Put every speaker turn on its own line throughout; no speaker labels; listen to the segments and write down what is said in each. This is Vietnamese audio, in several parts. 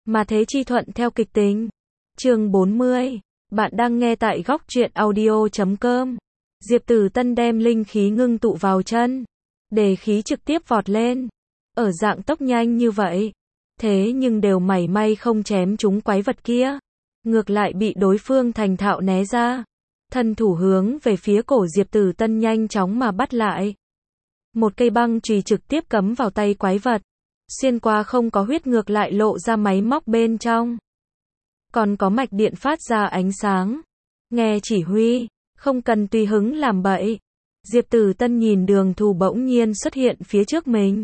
Mà thế chi thuận theo kịch tính. Chương 40. Bạn đang nghe tại góc truyện audio.com. Diệp Tử Tân đem linh khí ngưng tụ vào chân, để khí trực tiếp vọt lên. Ở dạng tốc nhanh như vậy, thế nhưng đều mảy may không chém trúng quái vật kia. Ngược lại bị đối phương thành thạo né ra. Thân thủ hướng về phía cổ Diệp Tử Tân nhanh chóng mà bắt lại. Một cây băng chùy trực tiếp cắm vào tay quái vật. Xuyên qua không có huyết, ngược lại lộ ra máy móc bên trong. Còn có mạch điện phát ra ánh sáng. Nghe chỉ huy, không cần tùy hứng làm bậy. Diệp Tử Tân nhìn Đường Thù bỗng nhiên xuất hiện phía trước mình.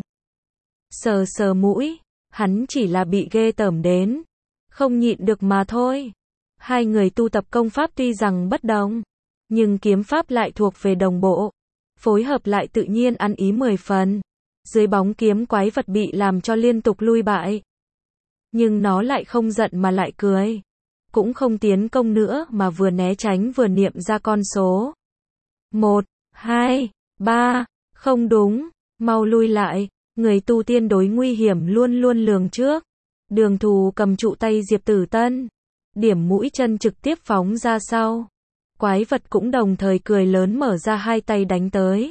Sờ sờ mũi, hắn chỉ là bị ghê tởm đến. Không nhịn được mà thôi. Hai người tu tập công pháp tuy rằng bất đồng, nhưng kiếm pháp lại thuộc về đồng bộ. Phối hợp lại tự nhiên ăn ý 10 phần. Dưới bóng kiếm quái vật bị làm cho liên tục lui bại. Nhưng nó lại không giận mà lại cười. Cũng không tiến công nữa mà vừa né tránh vừa niệm ra con số. 1, 2, 3, không đúng, mau lui lại. Người tu tiên đối nguy hiểm luôn luôn lường trước. Đường Thù cầm trụ tay Diệp Tử Tân, điểm mũi chân trực tiếp phóng ra sau. Quái vật cũng đồng thời cười lớn mở ra hai tay đánh tới.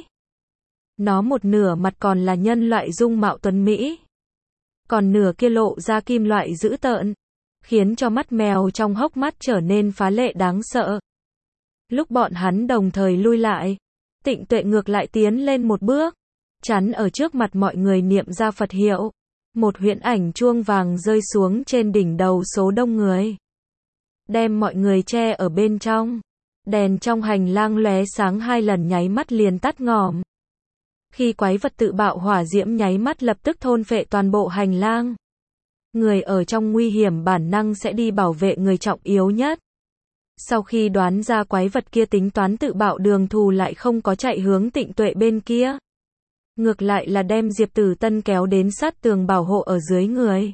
Nó một nửa mặt còn là nhân loại dung mạo tuấn mỹ, còn nửa kia lộ ra kim loại dữ tợn, khiến cho mắt mèo trong hốc mắt trở nên phá lệ đáng sợ. Lúc bọn hắn đồng thời lui lại, Tịnh Tuệ ngược lại tiến lên một bước, chắn ở trước mặt mọi người niệm ra Phật hiệu. Một huyễn ảnh chuông vàng rơi xuống trên đỉnh đầu số đông người, đem mọi người che ở bên trong. Đèn trong hành lang lóe sáng 2 lần nháy mắt liền tắt ngòm. Khi quái vật tự bạo hỏa diễm nháy mắt lập tức thôn phệ toàn bộ hành lang. Người ở trong nguy hiểm bản năng sẽ đi bảo vệ người trọng yếu nhất. Sau khi đoán ra quái vật kia tính toán tự bạo, Đường Thù lại không có chạy hướng Tịnh Tuệ bên kia. Ngược lại là đem Diệp Tử Tân kéo đến sát tường bảo hộ ở dưới người.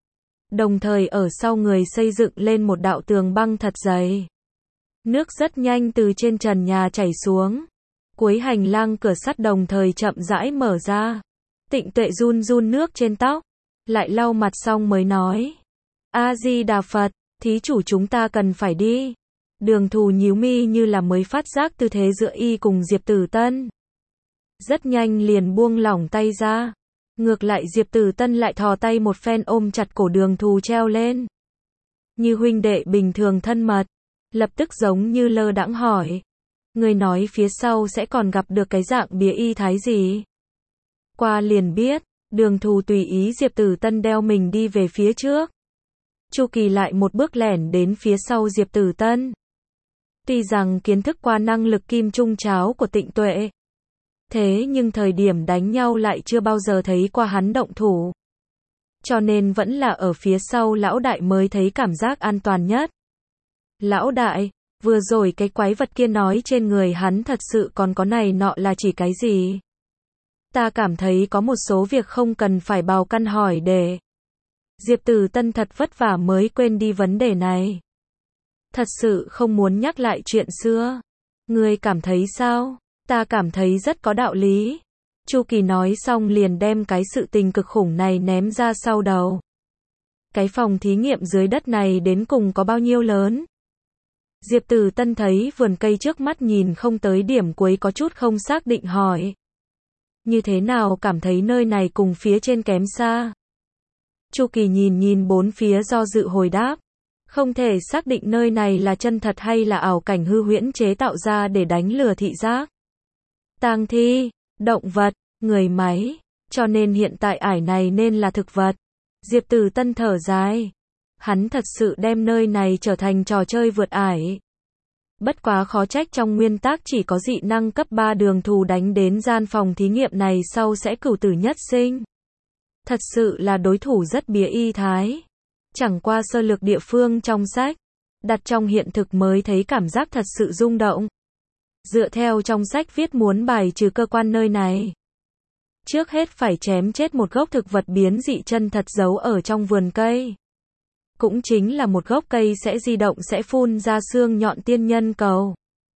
Đồng thời ở sau người xây dựng lên một đạo tường băng thật dày. Nước rất nhanh từ trên trần nhà chảy xuống. Cuối hành lang cửa sắt đồng thời chậm rãi mở ra. Tịnh Tuệ run run nước trên tóc, lại lau mặt xong mới nói: A Di Đà Phật, thí chủ chúng ta cần phải đi. Đường Thù nhíu mi như là mới phát giác tư thế giữa y cùng Diệp Tử Tân. Rất nhanh liền buông lỏng tay ra. Ngược lại Diệp Tử Tân lại thò tay một phen ôm chặt cổ Đường Thù treo lên. Như huynh đệ bình thường thân mật. Lập tức giống như lơ đãng hỏi: người nói phía sau sẽ còn gặp được cái dạng bía y thái gì? Qua liền biết. Đường Thù tùy ý Diệp Tử Tân đeo mình đi về phía trước. Chu Kỳ lại một bước lẻn đến phía sau Diệp Tử Tân. Tuy rằng kiến thức qua năng lực kim trung cháo của Tịnh Tuệ, thế nhưng thời điểm đánh nhau lại chưa bao giờ thấy qua hắn động thủ. Cho nên vẫn là ở phía sau lão đại mới thấy cảm giác an toàn nhất. Lão đại, vừa rồi cái quái vật kia nói trên người hắn thật sự còn có này nọ là chỉ cái gì? Ta cảm thấy có một số việc không cần phải bào căn hỏi để. Diệp Tử Tân thật vất vả mới quên đi vấn đề này. Thật sự không muốn nhắc lại chuyện xưa. Ngươi cảm thấy sao? Ta cảm thấy rất có đạo lý. Chu Kỳ nói xong liền đem cái sự tình cực khủng này ném ra sau đầu. Cái phòng thí nghiệm dưới đất này đến cùng có bao nhiêu lớn? Diệp Tử Tân thấy vườn cây trước mắt nhìn không tới điểm cuối có chút không xác định hỏi: như thế nào cảm thấy nơi này cùng phía trên kém xa? Chu Kỳ nhìn bốn phía do dự hồi đáp: không thể xác định nơi này là chân thật hay là ảo cảnh hư huyễn chế tạo ra để đánh lừa thị giác. Tang thi, động vật, người máy, cho nên hiện tại ải này nên là thực vật. Diệp Tử Tân thở dài. Hắn thật sự đem nơi này trở thành trò chơi vượt ải. Bất quá khó trách trong nguyên tắc chỉ có dị năng cấp 3 Đường Thù đánh đến gian phòng thí nghiệm này sau sẽ cửu tử nhất sinh. Thật sự là đối thủ rất bía y thái. Chẳng qua sơ lược địa phương trong sách, đặt trong hiện thực mới thấy cảm giác thật sự rung động. Dựa theo trong sách viết muốn bài trừ cơ quan nơi này, trước hết phải chém chết một gốc thực vật biến dị chân thật giấu ở trong vườn cây. Cũng chính là một gốc cây sẽ di động sẽ phun ra xương nhọn tiên nhân cầu.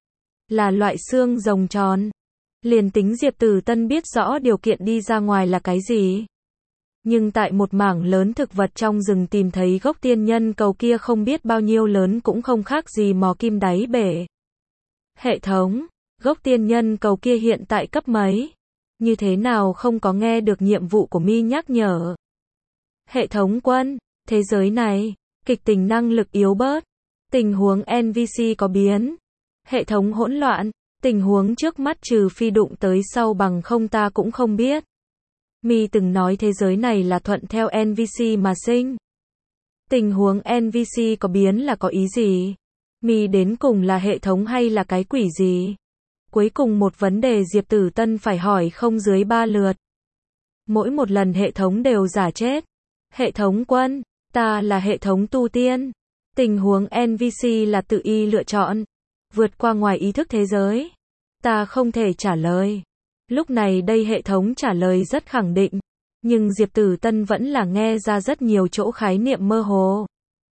Là loại xương rồng tròn. Liền tính Diệp Tử Tân biết rõ điều kiện đi ra ngoài là cái gì, Nhưng tại một mảng lớn thực vật trong rừng tìm thấy gốc tiên nhân cầu kia không biết bao nhiêu lớn cũng không khác gì mò kim đáy bể. Hệ thống, gốc tiên nhân cầu kia hiện tại cấp mấy? Như thế nào không có nghe được nhiệm vụ của mi nhắc nhở? Hệ thống quân, thế giới này, kịch tình năng lực yếu bớt. Tình huống NPC có biến. Hệ thống hỗn loạn, tình huống trước mắt trừ phi đụng tới sau bằng không ta cũng không biết. Mi từng nói thế giới này là thuận theo NPC mà sinh. Tình huống NPC có biến là có ý gì? Mi đến cùng là hệ thống hay là cái quỷ gì? Cuối cùng một vấn đề Diệp Tử Tân phải hỏi không dưới 3 lượt. Mỗi một lần hệ thống đều giả chết. Hệ thống quân, ta là hệ thống tu tiên. Tình huống NPC là tự y lựa chọn. Vượt qua ngoài ý thức thế giới. Ta không thể trả lời. Lúc này đây hệ thống trả lời rất khẳng định. Nhưng Diệp Tử Tân vẫn là nghe ra rất nhiều chỗ khái niệm mơ hồ.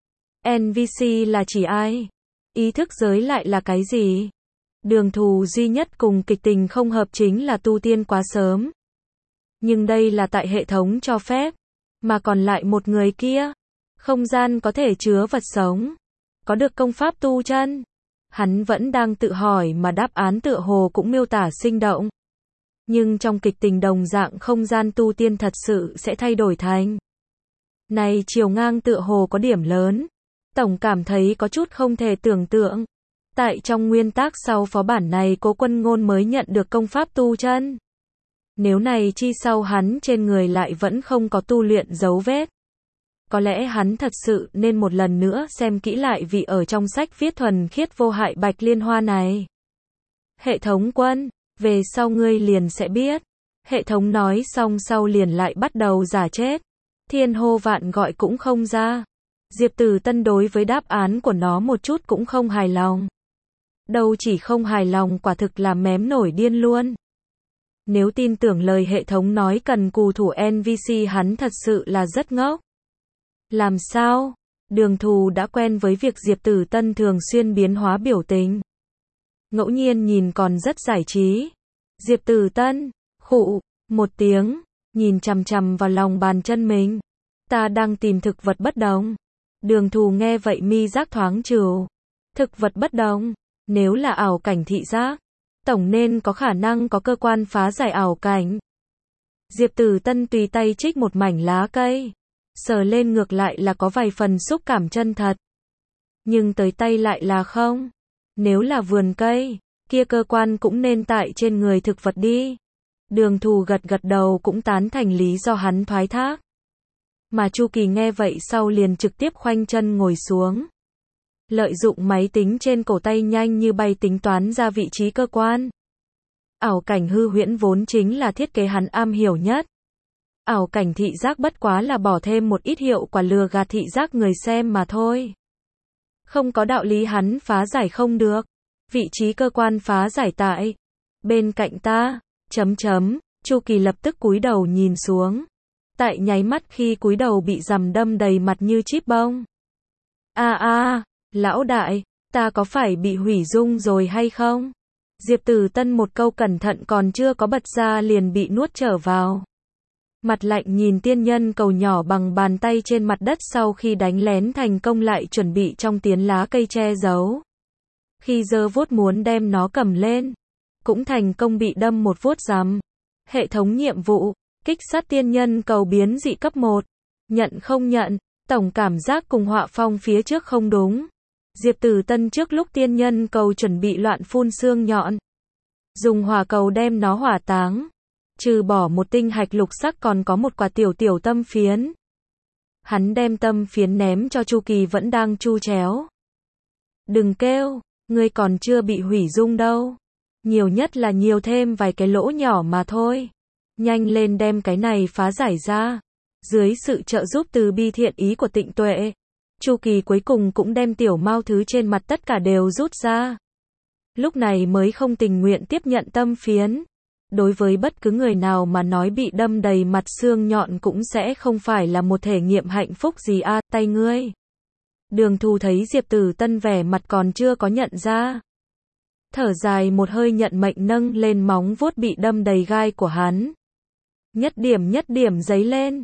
NPC là chỉ ai? Ý thức giới lại là cái gì? Đường thù duy nhất cùng kịch tình không hợp chính là tu tiên quá sớm. Nhưng đây là tại hệ thống cho phép. Mà còn lại một người kia. Không gian có thể chứa vật sống. Có được công pháp tu chân. Hắn vẫn đang tự hỏi mà đáp án tựa hồ cũng miêu tả sinh động. Nhưng trong kịch tình đồng dạng không gian tu tiên thật sự sẽ thay đổi thành. Này chiều ngang tựa hồ có điểm lớn. Tổng cảm thấy có chút không thể tưởng tượng. Tại trong nguyên tác sau phó bản này Cố Quân Ngôn mới nhận được công pháp tu chân. Nếu này chi sau hắn trên người lại vẫn không có tu luyện dấu vết. Có lẽ hắn thật sự nên một lần nữa xem kỹ lại vì ở trong sách viết thuần khiết vô hại bạch liên hoa này. Hệ thống quân, về sau ngươi liền sẽ biết. Hệ thống nói xong sau liền lại bắt đầu giả chết. Thiên hô vạn gọi cũng không ra. Diệp Tử Tân đối với đáp án của nó một chút cũng không hài lòng. Đâu chỉ không hài lòng quả thực là mém nổi điên luôn. Nếu tin tưởng lời hệ thống nói cần cù thủ NPC hắn thật sự là rất ngốc. Làm sao? Đường thù đã quen với việc Diệp Tử Tân thường xuyên biến hóa biểu tình. Ngẫu nhiên nhìn còn rất giải trí. Diệp Tử Tân, khụ, một tiếng, nhìn chằm chằm vào lòng bàn chân mình. Ta đang tìm thực vật bất đồng. Đường thù nghe vậy mi giác thoáng trừ. Thực vật bất đồng, nếu là ảo cảnh thị giác, tổng nên có khả năng có cơ quan phá giải ảo cảnh. Diệp Tử Tân tùy tay trích một mảnh lá cây. Sờ lên ngược lại là có vài phần xúc cảm chân thật. Nhưng tới tay lại là không. Nếu là vườn cây, kia cơ quan cũng nên tại trên người thực vật đi. Đường thù gật gật đầu cũng tán thành lý do hắn thoái thác. Mà Chu Kỳ nghe vậy sau liền trực tiếp khoanh chân ngồi xuống. Lợi dụng máy tính trên cổ tay nhanh như bay tính toán ra vị trí cơ quan. Ảo cảnh hư huyễn vốn chính là thiết kế hắn am hiểu nhất. Ảo cảnh thị giác bất quá là bỏ thêm một ít hiệu quả lừa gạt thị giác người xem mà thôi. Không có đạo lý hắn phá giải không được. Vị trí cơ quan phá giải tại bên cạnh ta. Chu Kỳ lập tức cúi đầu nhìn xuống. Tại nháy mắt khi cúi đầu bị rằm đâm đầy mặt như chíp bông. Lão đại, ta có phải bị hủy dung rồi hay không? Diệp Tử Tân một câu cẩn thận còn chưa có bật ra liền bị nuốt trở vào. Mặt lạnh nhìn tiên nhân cầu nhỏ bằng bàn tay trên mặt đất sau khi đánh lén thành công lại chuẩn bị trong tiến lá cây che giấu. Khi giơ vuốt muốn đem nó cầm lên, cũng thành công bị đâm một vuốt rằm. Hệ thống nhiệm vụ, kích sát tiên nhân cầu biến dị cấp 1. Nhận không nhận, tổng cảm giác cùng họa phong phía trước không đúng. Diệp Tử Tân trước lúc tiên nhân cầu chuẩn bị loạn phun xương nhọn. Dùng hỏa cầu đem nó hỏa táng. Trừ bỏ một tinh hạch lục sắc còn có một quả tiểu tâm phiến. Hắn đem tâm phiến ném cho Chu Kỳ vẫn đang chu chéo. Đừng kêu, ngươi còn chưa bị hủy dung đâu. Nhiều nhất là nhiều thêm vài cái lỗ nhỏ mà thôi. Nhanh lên đem cái này phá giải ra. Dưới sự trợ giúp từ bi thiện ý của Tịnh Tuệ, Chu Kỳ cuối cùng cũng đem tiểu mao thứ trên mặt tất cả đều rút ra. Lúc này mới không tình nguyện tiếp nhận tâm phiến. Đối với bất cứ người nào mà nói bị đâm đầy mặt xương nhọn cũng sẽ không phải là một thể nghiệm hạnh phúc gì tay ngươi. Đường thù thấy Diệp Tử Tân vẻ mặt còn chưa có nhận ra. Thở dài một hơi nhận mệnh nâng lên móng vuốt bị đâm đầy gai của hắn. Nhất điểm giấy lên.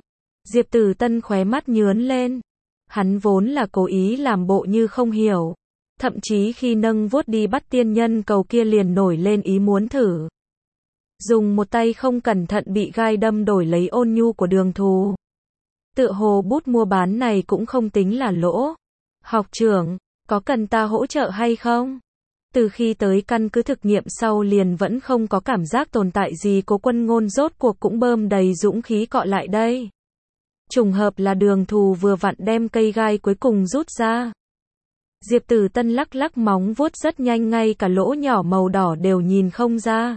Diệp Tử Tân khóe mắt nhướn lên. Hắn vốn là cố ý làm bộ như không hiểu. Thậm chí khi nâng vuốt đi bắt tiên nhân cầu kia liền nổi lên ý muốn thử. Dùng một tay không cẩn thận bị gai đâm đổi lấy ôn nhu của Đường Thù. Tựa hồ bút mua bán này cũng không tính là lỗ. Học trưởng, có cần ta hỗ trợ hay không? Từ khi tới căn cứ thực nghiệm sau liền vẫn không có cảm giác tồn tại gì, Cố Quân Ngôn rốt cuộc cũng bơm đầy dũng khí cọ lại đây. Trùng hợp là Đường Thù vừa vặn đem cây gai cuối cùng rút ra. Diệp Tử Tân lắc lắc móng vuốt rất nhanh, ngay cả lỗ nhỏ màu đỏ đều nhìn không ra.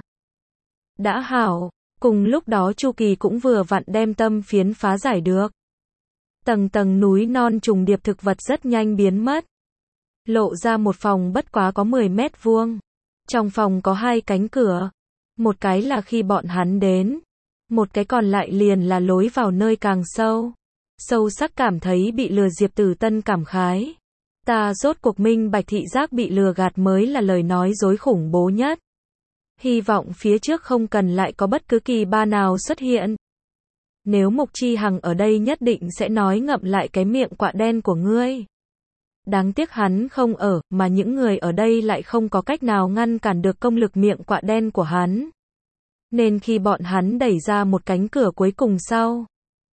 Đã hảo, cùng lúc đó Chu Kỳ cũng vừa vặn đem tâm phiến phá giải được. Tầng tầng núi non trùng điệp thực vật rất nhanh biến mất. Lộ ra một phòng bất quá có 10 mét vuông. Trong phòng có 2 cánh cửa. Một cái là khi bọn hắn đến. Một cái còn lại liền là lối vào nơi càng sâu. Sâu sắc cảm thấy bị lừa, Diệp Tử Tân cảm khái. Ta rốt cuộc minh bạch thị giác bị lừa gạt mới là lời nói dối khủng bố nhất. Hy vọng phía trước không cần lại có bất cứ kỳ ba nào xuất hiện. Nếu Mục Chi Hằng ở đây nhất định sẽ nói ngậm lại cái miệng quạ đen của ngươi. Đáng tiếc hắn không ở, mà những người ở đây lại không có cách nào ngăn cản được công lực miệng quạ đen của hắn. Nên khi bọn hắn đẩy ra một cánh cửa cuối cùng sau,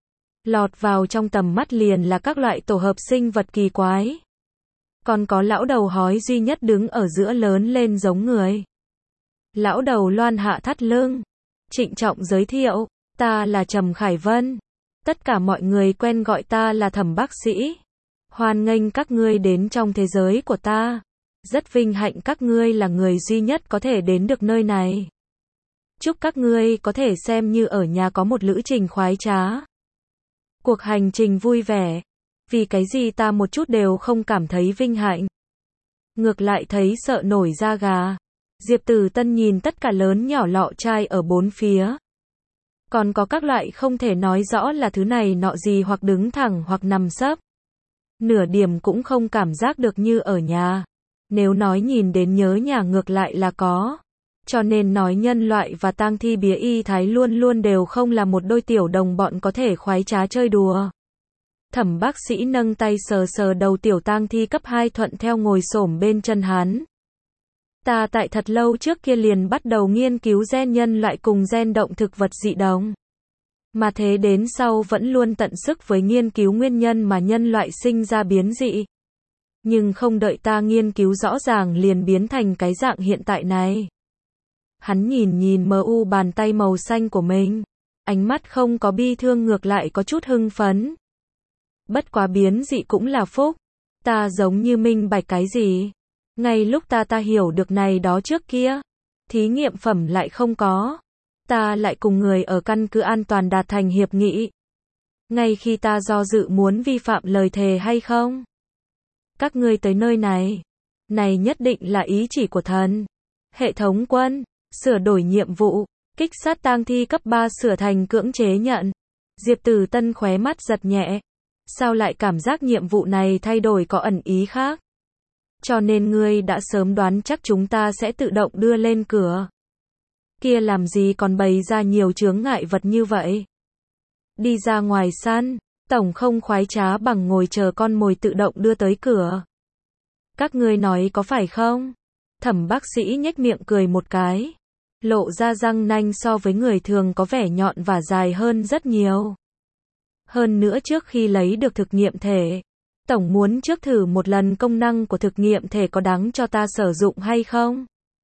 lọt vào trong tầm mắt liền là các loại tổ hợp sinh vật kỳ quái. Còn có lão đầu hói duy nhất đứng ở giữa lớn lên giống người. Lão đầu loan hạ thắt lưng, trịnh trọng giới thiệu, ta là Trầm Khải Vân. Tất cả mọi người quen gọi ta là Thẩm bác sĩ. Hoan nghênh các ngươi đến trong thế giới của ta. Rất vinh hạnh các ngươi là người duy nhất có thể đến được nơi này. Chúc các ngươi có thể xem như ở nhà có một lữ trình khoái trá. Cuộc hành trình vui vẻ. Vì cái gì ta một chút đều không cảm thấy vinh hạnh. Ngược lại thấy sợ nổi da gà. Diệp Tử Tân nhìn tất cả lớn nhỏ lọ chai ở bốn phía. Còn có các loại không thể nói rõ là thứ này nọ gì, hoặc đứng thẳng hoặc nằm sấp. Nửa điểm cũng không cảm giác được như ở nhà. Nếu nói nhìn đến nhớ nhà ngược lại là có. Cho nên nói nhân loại và tang thi bía y thái luôn luôn đều không là một đôi tiểu đồng bọn có thể khoái trá chơi đùa. Thẩm bác sĩ nâng tay sờ sờ đầu tiểu tang thi cấp 2 thuận theo ngồi xổm bên chân hắn. Ta tại thật lâu trước kia liền bắt đầu nghiên cứu gen nhân loại cùng gen động thực vật dị đồng. Mà thế đến sau vẫn luôn tận sức với nghiên cứu nguyên nhân mà nhân loại sinh ra biến dị. Nhưng không đợi ta nghiên cứu rõ ràng liền biến thành cái dạng hiện tại này. Hắn nhìn nhìn mu bàn tay màu xanh của mình. Ánh mắt không có bi thương, ngược lại có chút hưng phấn. Bất quá biến dị cũng là phúc. Ta giống như minh bạch cái gì. Ngay lúc ta hiểu được này đó trước kia. Thí nghiệm phẩm lại không có. Ta lại cùng người ở căn cứ an toàn đạt thành hiệp nghị. Ngay khi ta do dự muốn vi phạm lời thề hay không. Các ngươi tới nơi này. Này nhất định là ý chỉ của thần. Hệ thống quân. Sửa đổi nhiệm vụ. Kích sát tang thi cấp 3 sửa thành cưỡng chế nhận. Diệp Tử Tân khóe mắt giật nhẹ. Sao lại cảm giác nhiệm vụ này thay đổi có ẩn ý khác? Cho nên ngươi đã sớm đoán chắc chúng ta sẽ tự động đưa lên cửa. Kia làm gì còn bày ra nhiều chướng ngại vật như vậy? Đi ra ngoài săn, tổng không khoái trá bằng ngồi chờ con mồi tự động đưa tới cửa. Các ngươi nói có phải không? Thẩm bác sĩ nhếch miệng cười một cái. Lộ ra răng nanh so với người thường có vẻ nhọn và dài hơn rất nhiều. Hơn nữa trước khi lấy được thực nghiệm thể, tổng muốn trước thử một lần công năng của thực nghiệm thể có đáng cho ta sử dụng hay không.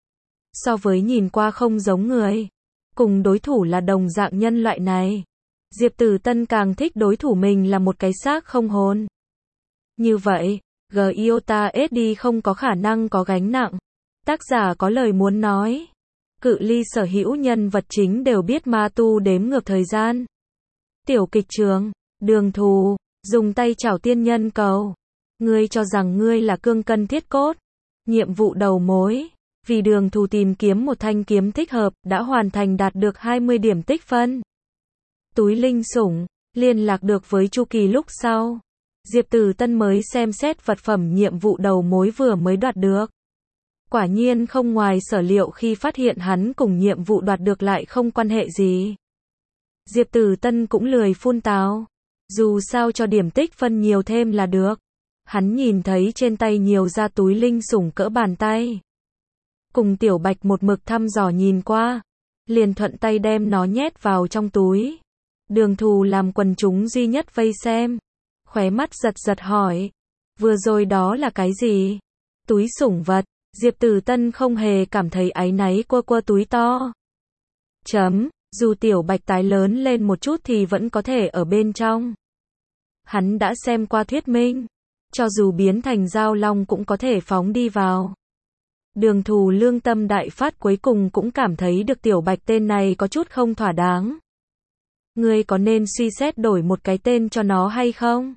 So với nhìn qua không giống người, cùng đối thủ là đồng dạng nhân loại này, Diệp Tử Tân càng thích đối thủ mình là một cái xác không hồn. Như vậy, Giota SD không có khả năng có gánh nặng. Tác giả có lời muốn nói. Cự ly sở hữu nhân vật chính đều biết ma tu đếm ngược thời gian. Tiểu kịch trường, Đường Thù, dùng tay chảo tiên nhân cầu. Ngươi cho rằng ngươi là cương cân thiết cốt. Nhiệm vụ đầu mối. Vì Đường Thù tìm kiếm một thanh kiếm thích hợp, đã hoàn thành, đạt được 20 điểm tích phân. Túi linh sủng, liên lạc được với Chu Kỳ lúc sau. Diệp Tử Tân mới xem xét vật phẩm nhiệm vụ đầu mối vừa mới đoạt được. Quả nhiên không ngoài sở liệu khi phát hiện hắn cùng nhiệm vụ đoạt được lại không quan hệ gì. Diệp Tử Tân cũng lười phun tào. Dù sao cho điểm tích phân nhiều thêm là được. Hắn nhìn thấy trên tay nhiều ra túi linh sủng cỡ bàn tay. Cùng Tiểu Bạch một mực thăm dò nhìn qua, liền thuận tay đem nó nhét vào trong túi. Đường Thù làm quần chúng duy nhất vây xem, khóe mắt giật giật hỏi, vừa rồi đó là cái gì? Túi sủng vật. Diệp Tử Tân không hề cảm thấy áy náy quơ quơ túi to. Dù Tiểu Bạch tái lớn lên một chút thì vẫn có thể ở bên trong. Hắn đã xem qua thuyết minh, cho dù biến thành dao long cũng có thể phóng đi vào. Đường Thù lương tâm đại phát, cuối cùng cũng cảm thấy được Tiểu Bạch tên này có chút không thỏa đáng. Ngươi có nên suy xét đổi một cái tên cho nó hay không?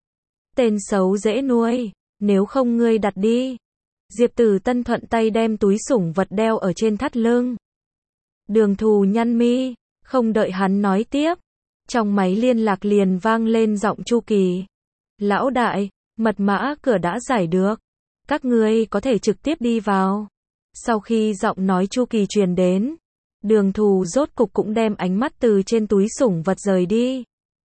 Tên xấu dễ nuôi, nếu không ngươi đặt đi. Diệp Tử Tân thuận tay đem túi sủng vật đeo ở trên thắt lưng. Đường Thù nhăn mi, không đợi hắn nói tiếp. Trong máy liên lạc liền vang lên giọng Chu Kỳ. Lão đại, mật mã cửa đã giải được. Các ngươi có thể trực tiếp đi vào. Sau khi giọng nói Chu Kỳ truyền đến, Đường Thù rốt cục cũng đem ánh mắt từ trên túi sủng vật rời đi.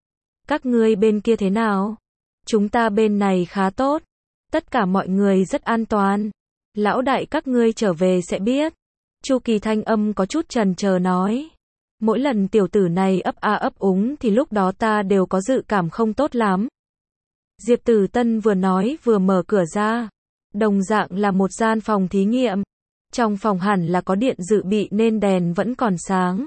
Các ngươi bên kia thế nào? Chúng ta bên này khá tốt. Tất cả mọi người rất an toàn. Lão đại các ngươi trở về sẽ biết. Chu Kỳ thanh âm có chút chần chờ nói. Mỗi lần tiểu tử này ấp a ấp úng thì lúc đó ta đều có dự cảm không tốt lắm. Diệp Tử Tân vừa nói vừa mở cửa ra. Đồng dạng là một gian phòng thí nghiệm. Trong phòng hẳn là có điện dự bị nên đèn vẫn còn sáng.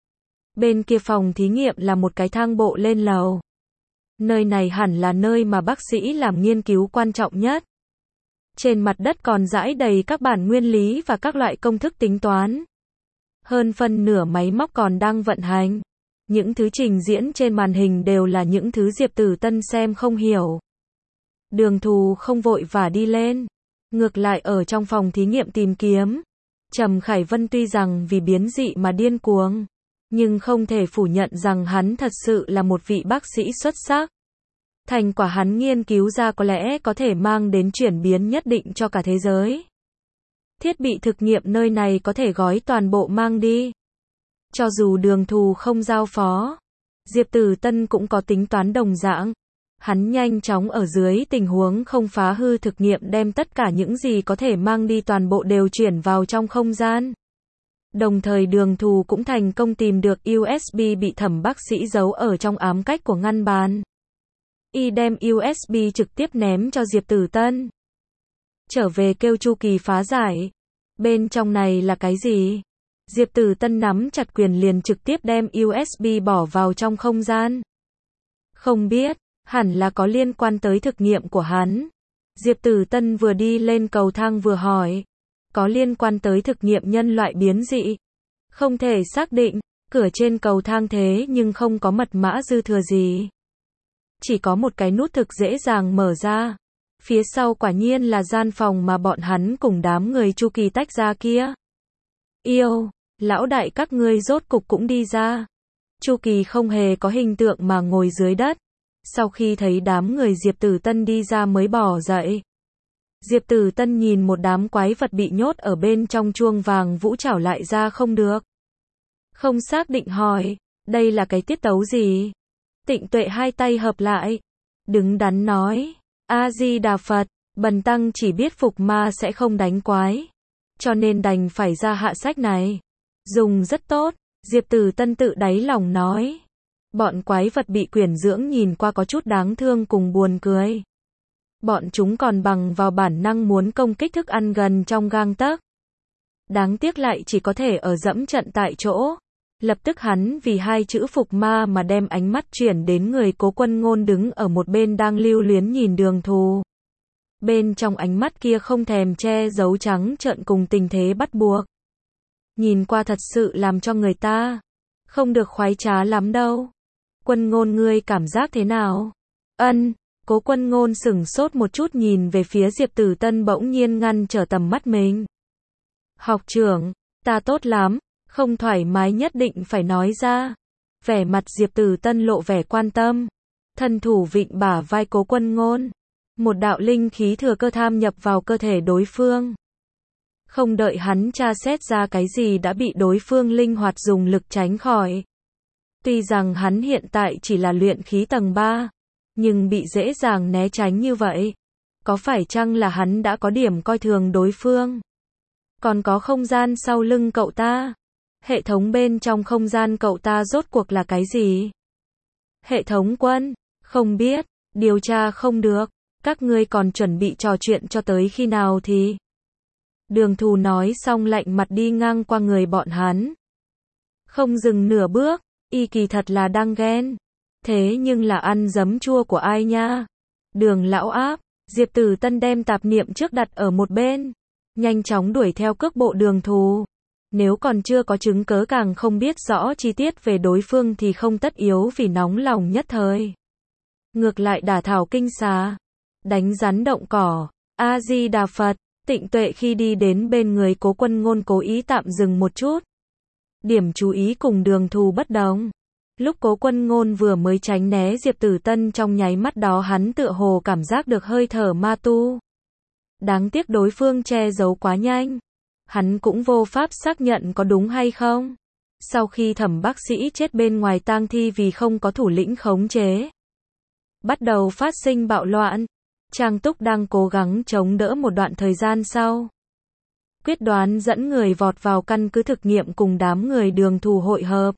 Bên kia phòng thí nghiệm là một cái thang bộ lên lầu. Nơi này hẳn là nơi mà bác sĩ làm nghiên cứu quan trọng nhất. Trên mặt đất còn rải đầy các bản nguyên lý và các loại công thức tính toán. Hơn phân nửa máy móc còn đang vận hành. Những thứ trình diễn trên màn hình đều là những thứ Diệp Tử Tân xem không hiểu. Đường Thù không vội vã đi lên. Ngược lại ở trong phòng thí nghiệm tìm kiếm. Trầm Khải Vân tuy rằng vì biến dị mà điên cuồng, nhưng không thể phủ nhận rằng hắn thật sự là một vị bác sĩ xuất sắc. Thành quả hắn nghiên cứu ra có lẽ có thể mang đến chuyển biến nhất định cho cả thế giới. Thiết bị thực nghiệm nơi này có thể gói toàn bộ mang đi. Cho dù Đường Thù không giao phó, Diệp Tử Tân cũng có tính toán đồng dạng. Hắn nhanh chóng ở dưới tình huống không phá hư thực nghiệm đem tất cả những gì có thể mang đi toàn bộ đều chuyển vào trong không gian. Đồng thời Đường Thù cũng thành công tìm được USB bị Thẩm bác sĩ giấu ở trong ám cách của ngăn bàn. Y đem USB trực tiếp ném cho Diệp Tử Tân. Trở về kêu Chu Kỳ phá giải. Bên trong này là cái gì? Diệp Tử Tân nắm chặt quyền liền trực tiếp đem USB bỏ vào trong không gian. Không biết, hẳn là có liên quan tới thực nghiệm của hắn. Diệp Tử Tân vừa đi lên cầu thang vừa hỏi. Có liên quan tới thực nghiệm nhân loại biến dị? Không thể xác định, cửa trên cầu thang thế nhưng không có mật mã dư thừa gì. Chỉ có một cái nút thực dễ dàng mở ra. Phía sau quả nhiên là gian phòng mà bọn hắn cùng đám người Chu Kỳ tách ra kia. Yêu, lão đại các ngươi rốt cục cũng đi ra. Chu Kỳ không hề có hình tượng mà ngồi dưới đất. Sau khi thấy đám người Diệp Tử Tân đi ra mới bỏ dậy. Diệp Tử Tân nhìn một đám quái vật bị nhốt ở bên trong chuông vàng vũ trảo lại ra không được. Không xác định hỏi, đây là cái tiết tấu gì? Tịnh Tuệ hai tay hợp lại, đứng đắn nói, A-di-đà Phật, bần tăng chỉ biết phục ma sẽ không đánh quái, cho nên đành phải ra hạ sách này. Dùng rất tốt, Diệp Tử Tân tự đáy lòng nói. Bọn quái vật bị quyển dưỡng nhìn qua có chút đáng thương cùng buồn cười. Bọn chúng còn bằng vào bản năng muốn công kích thức ăn gần trong gang tấc. Đáng tiếc lại chỉ có thể ở dẫm trận tại chỗ. Lập tức hắn vì hai chữ phục ma mà đem ánh mắt chuyển đến người Cố Quân Ngôn đứng ở một bên đang lưu luyến nhìn Đường Thù. Bên trong ánh mắt kia không thèm che giấu trắng trợn cùng tình thế bắt buộc. Nhìn qua thật sự làm cho người ta không được khoái trá lắm đâu. Quân Ngôn ngươi cảm giác thế nào? Cố Quân Ngôn sửng sốt một chút nhìn về phía Diệp Tử Tân bỗng nhiên ngăn trở tầm mắt mình. Học trưởng, ta tốt lắm, không thoải mái nhất định phải nói ra. Vẻ mặt Diệp Tử Tân lộ vẻ quan tâm. Thân thủ vịn bả vai Cố Quân Ngôn. Một đạo linh khí thừa cơ tham nhập vào cơ thể đối phương. Không đợi hắn tra xét ra cái gì đã bị đối phương linh hoạt dùng lực tránh khỏi. Tuy rằng hắn hiện tại chỉ là luyện khí tầng 3, nhưng bị dễ dàng né tránh như vậy. Có phải chăng là hắn đã có điểm coi thường đối phương? Còn có không gian sau lưng cậu ta? Hệ thống bên trong không gian cậu ta rốt cuộc là cái gì? Hệ thống quân, không biết, điều tra không được, các ngươi còn chuẩn bị trò chuyện cho tới khi nào thì? Đường Thù nói xong lạnh mặt đi ngang qua người bọn hắn. Không dừng nửa bước, y kỳ thật là đang ghen. Thế nhưng là ăn giấm chua của ai nha? Đường lão áp, Diệp Tử Tân đem tạp niệm trước đặt ở một bên, nhanh chóng đuổi theo cước bộ Đường Thù. Nếu còn chưa có chứng cớ càng không biết rõ chi tiết về đối phương thì không tất yếu vì nóng lòng nhất thời. Ngược lại đả thảo kinh xà, đánh rắn động cỏ. A-di-đà Phật. Tịnh Tuệ khi đi đến bên người Cố Quân Ngôn cố ý tạm dừng một chút. Điểm chú ý cùng Đường Thù bất đồng. Lúc Cố Quân Ngôn vừa mới tránh né Diệp Tử Tân trong nháy mắt đó hắn tựa hồ cảm giác được hơi thở ma tu. Đáng tiếc đối phương che giấu quá nhanh. Hắn cũng vô pháp xác nhận có đúng hay không. Sau khi Thẩm bác sĩ chết bên ngoài tang thi vì không có thủ lĩnh khống chế, bắt đầu phát sinh bạo loạn. Trang Túc đang cố gắng chống đỡ một đoạn thời gian sau, quyết đoán dẫn người vọt vào căn cứ thực nghiệm cùng đám người Đường Thù hội hợp.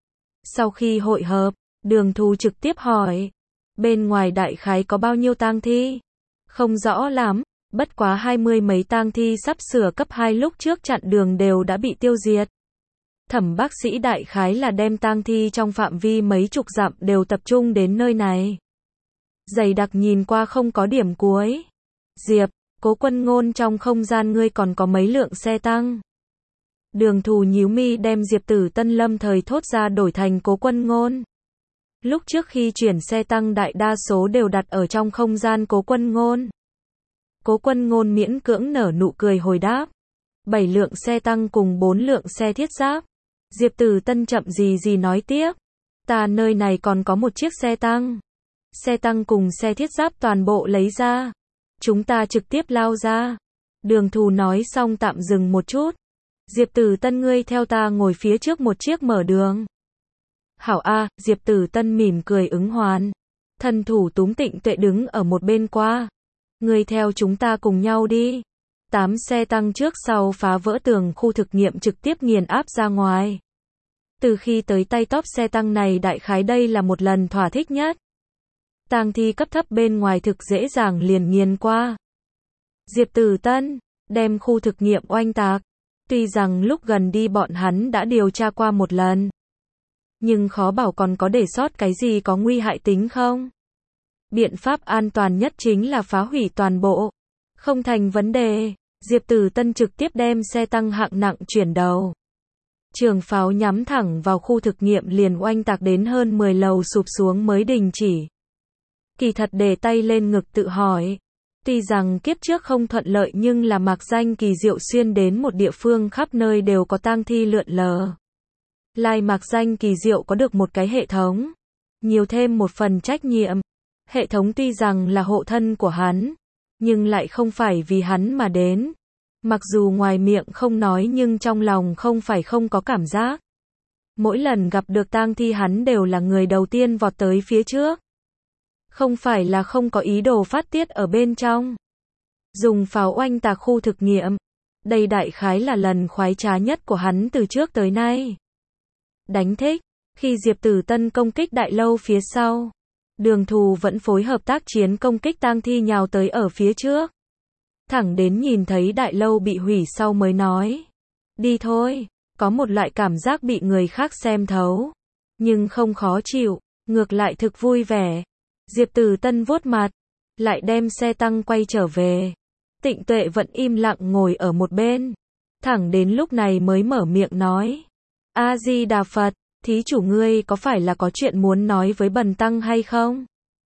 Sau khi hội hợp, Đường Thù trực tiếp hỏi, bên ngoài đại khái có bao nhiêu tang thi? Không rõ lắm, bất quá 20 mấy tang thi sắp sửa cấp 2 lúc trước chặn đường đều đã bị tiêu diệt. Thẩm bác sĩ đại khái là đem tang thi trong phạm vi mấy chục dặm đều tập trung đến nơi này. Dày đặc nhìn qua không có điểm cuối. Diệp, Cố Quân Ngôn trong không gian ngươi còn có mấy lượng xe tăng? Đường Thù nhíu mi đem Diệp Tử Tân lâm thời thốt ra đổi thành Cố Quân Ngôn. Lúc trước khi chuyển xe tăng đại đa số đều đặt ở trong không gian Cố Quân Ngôn. Cố Quân Ngôn miễn cưỡng nở nụ cười hồi đáp. 7 lượng xe tăng cùng 4 lượng xe thiết giáp. Diệp Tử Tân chậm gì nói tiếp. Ta nơi này còn có một chiếc xe tăng. Xe tăng cùng xe thiết giáp toàn bộ lấy ra. Chúng ta trực tiếp lao ra. Đường Thù nói xong tạm dừng một chút. Diệp Tử Tân ngươi theo ta ngồi phía trước một chiếc mở đường. Hảo A, Diệp Tử Tân mỉm cười ứng hoàn. Thần thủ túm Tịnh Tuệ đứng ở một bên qua. Ngươi theo chúng ta cùng nhau đi. 8 xe tăng trước sau phá vỡ tường khu thực nghiệm trực tiếp nghiền áp ra ngoài. Từ khi tới tay top xe tăng này đại khái đây là một lần thỏa thích nhất. Tang thi cấp thấp bên ngoài thực dễ dàng liền nghiền qua. Diệp Tử Tân đem khu thực nghiệm oanh tạc. Tuy rằng lúc gần đi bọn hắn đã điều tra qua một lần, nhưng khó bảo còn có để sót cái gì có nguy hại tính không. Biện pháp an toàn nhất chính là phá hủy toàn bộ. Không thành vấn đề. Diệp Tử Tân trực tiếp đem xe tăng hạng nặng chuyển đầu. Trường pháo nhắm thẳng vào khu thực nghiệm liền oanh tạc đến hơn 10 lầu sụp xuống mới đình chỉ. Kỳ thật để tay lên ngực tự hỏi. Tuy rằng kiếp trước không thuận lợi nhưng là mạc danh kỳ diệu xuyên đến một địa phương khắp nơi đều có tang thi lượn lờ. Lai mạc danh kỳ diệu có được một cái hệ thống. Nhiều thêm một phần trách nhiệm. Hệ thống tuy rằng là hộ thân của hắn, nhưng lại không phải vì hắn mà đến. Mặc dù ngoài miệng không nói nhưng trong lòng không phải không có cảm giác. Mỗi lần gặp được tang thi hắn đều là người đầu tiên vọt tới phía trước. Không phải là không có ý đồ phát tiết ở bên trong. Dùng pháo oanh tạc khu thực nghiệm. Đây đại khái là lần khoái trá nhất của hắn từ trước tới nay. Đánh thích. Khi Diệp Tử Tân công kích đại lâu phía sau, Đường Thù vẫn phối hợp tác chiến công kích tang thi nhào tới ở phía trước. Thẳng đến nhìn thấy đại lâu bị hủy sau mới nói. Đi thôi. Có một loại cảm giác bị người khác xem thấu. Nhưng không khó chịu. Ngược lại thực vui vẻ. Diệp Tử Tân vuốt mặt. Lại đem xe tăng quay trở về. Tịnh Tuệ vẫn im lặng ngồi ở một bên. Thẳng đến lúc này mới mở miệng nói. A-di-đà Phật. Thí chủ ngươi có phải là có chuyện muốn nói với bần tăng hay không?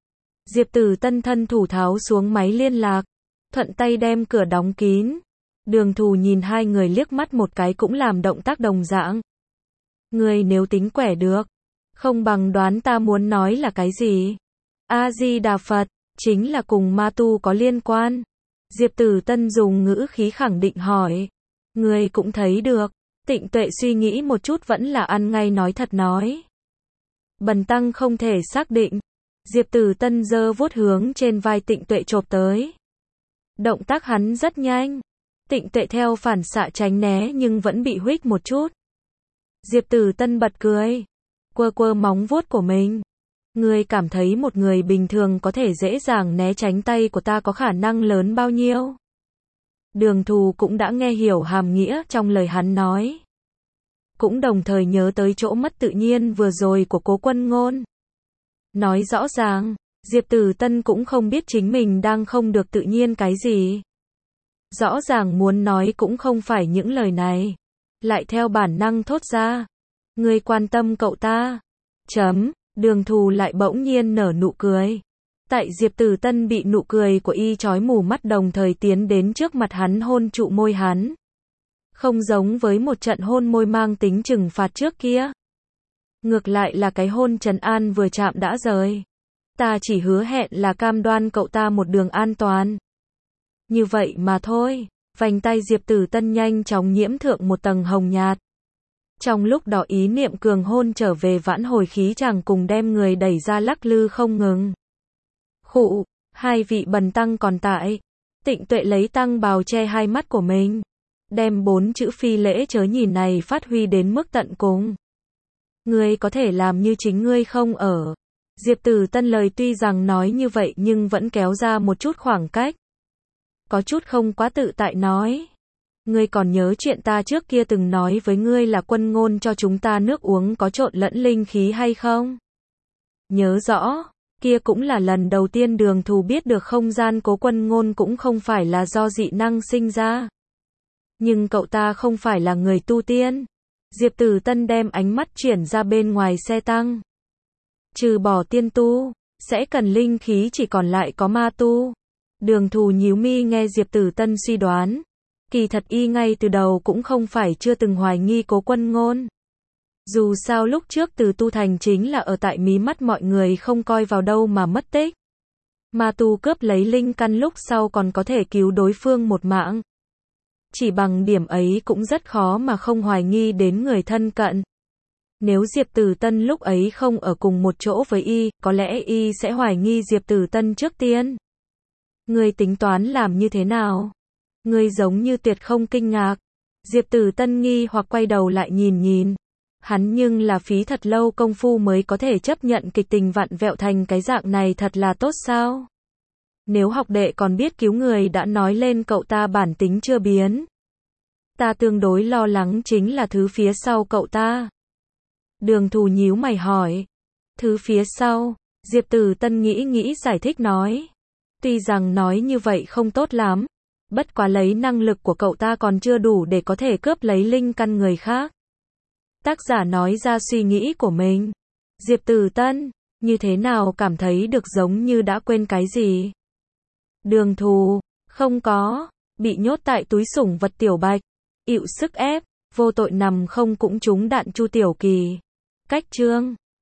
Diệp Tử Tân thân thủ tháo xuống máy liên lạc. Thuận tay đem cửa đóng kín. Đường Thù nhìn hai người liếc mắt một cái cũng làm động tác đồng dạng. Ngươi nếu tính quẻ được, không bằng đoán ta muốn nói là cái gì? A-di-đà Phật, chính là cùng ma tu có liên quan. Diệp Tử Tân dùng ngữ khí khẳng định hỏi. Ngươi cũng thấy được. Tịnh Tuệ suy nghĩ một chút vẫn là ăn ngay nói thật nói. Bần tăng không thể xác định. Diệp Tử Tân giơ vuốt hướng trên vai Tịnh Tuệ chộp tới. Động tác hắn rất nhanh. Tịnh Tuệ theo phản xạ tránh né nhưng vẫn bị huých một chút. Diệp Tử Tân bật cười. Quơ quơ móng vuốt của mình. Ngươi cảm thấy một người bình thường có thể dễ dàng né tránh tay của ta có khả năng lớn bao nhiêu? Đường Thù cũng đã nghe hiểu hàm nghĩa trong lời hắn nói. Cũng đồng thời nhớ tới chỗ mất tự nhiên vừa rồi của Cố Quân Ngôn. Nói rõ ràng, Diệp Tử Tân cũng không biết chính mình đang không được tự nhiên cái gì. Rõ ràng muốn nói cũng không phải những lời này. Lại theo bản năng thốt ra. Ngươi quan tâm cậu ta. Đường Thù lại bỗng nhiên nở nụ cười. Tại Diệp Tử Tân bị nụ cười của y chói mù mắt đồng thời tiến đến trước mặt hắn hôn trụ môi hắn. Không giống với một trận hôn môi mang tính trừng phạt trước kia. Ngược lại là cái hôn trấn an vừa chạm đã rời. Ta chỉ hứa hẹn là cam đoan cậu ta một đường an toàn. Như vậy mà thôi. Vành tay Diệp Tử Tân nhanh chóng nhiễm thượng một tầng hồng nhạt. Trong lúc đó ý niệm cường hôn trở về vãn hồi khí chàng cùng đem người đẩy ra lắc lư không ngừng. Khụ, hai vị bần tăng còn tại. Tịnh Tuệ lấy tăng bào che hai mắt của mình. Đem 4 chữ phi lễ chớ nhìn này phát huy đến mức tận cùng. Ngươi có thể làm như chính ngươi không ở. Diệp Tử Tân lời tuy rằng nói như vậy nhưng vẫn kéo ra một chút khoảng cách. Có chút không quá tự tại nói. Ngươi còn nhớ chuyện ta trước kia từng nói với ngươi là Quân Ngôn cho chúng ta nước uống có trộn lẫn linh khí hay không? Nhớ rõ, kia cũng là lần đầu tiên Đường Thù biết được không gian Cố Quân Ngôn cũng không phải là do dị năng sinh ra. Nhưng cậu ta không phải là người tu tiên. Diệp Tử Tân đem ánh mắt chuyển ra bên ngoài xe tăng. Trừ bỏ tiên tu, sẽ cần linh khí chỉ còn lại có ma tu. Đường Thù nhíu mi nghe Diệp Tử Tân suy đoán. Kỳ thật y ngay từ đầu cũng không phải chưa từng hoài nghi Cố Quân Ngôn. Dù sao lúc trước Từ Tu Thành chính là ở tại mí mắt mọi người không coi vào đâu mà mất tích. Ma tu cướp lấy linh căn lúc sau còn có thể cứu đối phương một mạng. Chỉ bằng điểm ấy cũng rất khó mà không hoài nghi đến người thân cận. Nếu Diệp Tử Tân lúc ấy không ở cùng một chỗ với y, có lẽ y sẽ hoài nghi Diệp Tử Tân trước tiên. Ngươi tính toán làm như thế nào? Ngươi giống như tuyệt không kinh ngạc. Diệp Tử Tân nghi hoặc quay đầu lại nhìn. Hắn nhưng là phí thật lâu công phu mới có thể chấp nhận kịch tình vặn vẹo thành cái dạng này thật là tốt sao? Nếu học đệ còn biết cứu người đã nói lên cậu ta bản tính chưa biến. Ta tương đối lo lắng chính là thứ phía sau cậu ta. Đường Thù nhíu mày hỏi. Thứ phía sau, Diệp Tử Tân nghĩ giải thích nói. Tuy rằng nói như vậy không tốt lắm. Bất quá lấy năng lực của cậu ta còn chưa đủ để có thể cướp lấy linh căn người khác. Tác giả nói ra suy nghĩ của mình. Diệp Tử Tân, như thế nào cảm thấy được giống như đã quên cái gì? Đường Thù, không có, bị nhốt tại túi sủng vật Tiểu Bạch, ỵu sức ép, vô tội nằm không cũng trúng đạn Chu Tiểu Kỳ. Cách chương